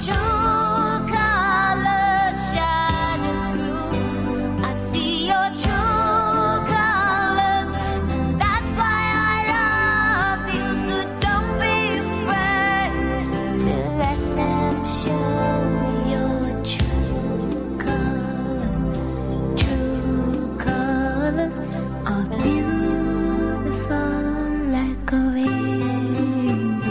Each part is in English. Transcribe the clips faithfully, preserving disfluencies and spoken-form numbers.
true colors shining through. I see your true colors, and that's why I love you. So don't be afraid to let them show your true colors. True colors are beautiful like a rainbow.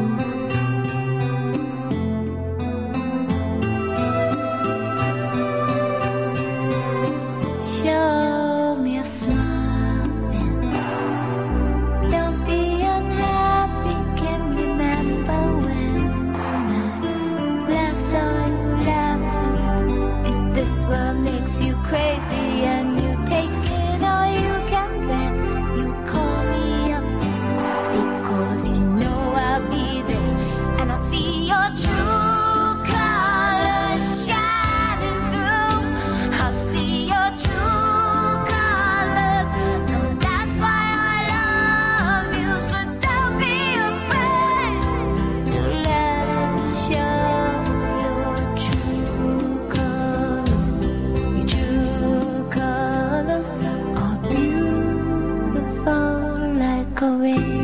Show me a smile then. Don't be unhappy. Can you remember when I last saw you laughing? If this world makes you crazy and you take it all you can, then you call me up, because you know I'll be there, and I'll see your true colors shining through. I'll see your true colors, and that's why I love you. So don't be afraid to let it show your true colors. Your true colors are beautiful like a rainbow.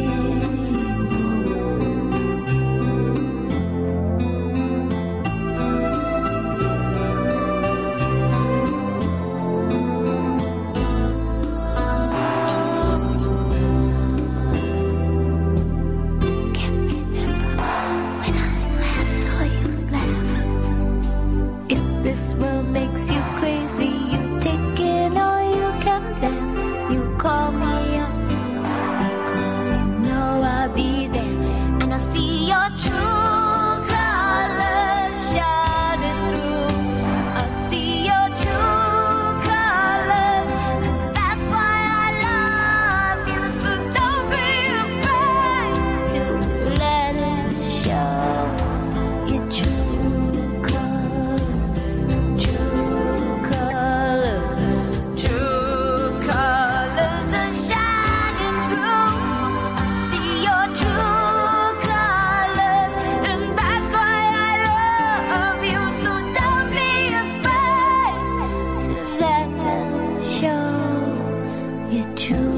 Can't remember when I last saw you laugh. If this world makes you crazy, you take it all you can, then you call me up, because you know I'll be there, and I'll see your true colors shining through. I'll see your true colors, and that's why I love you. So don't be afraid to let it show your true colors. True colors, true colors are shining through. I see your true colors, and that's why I love you. So don't be afraid to let them show your true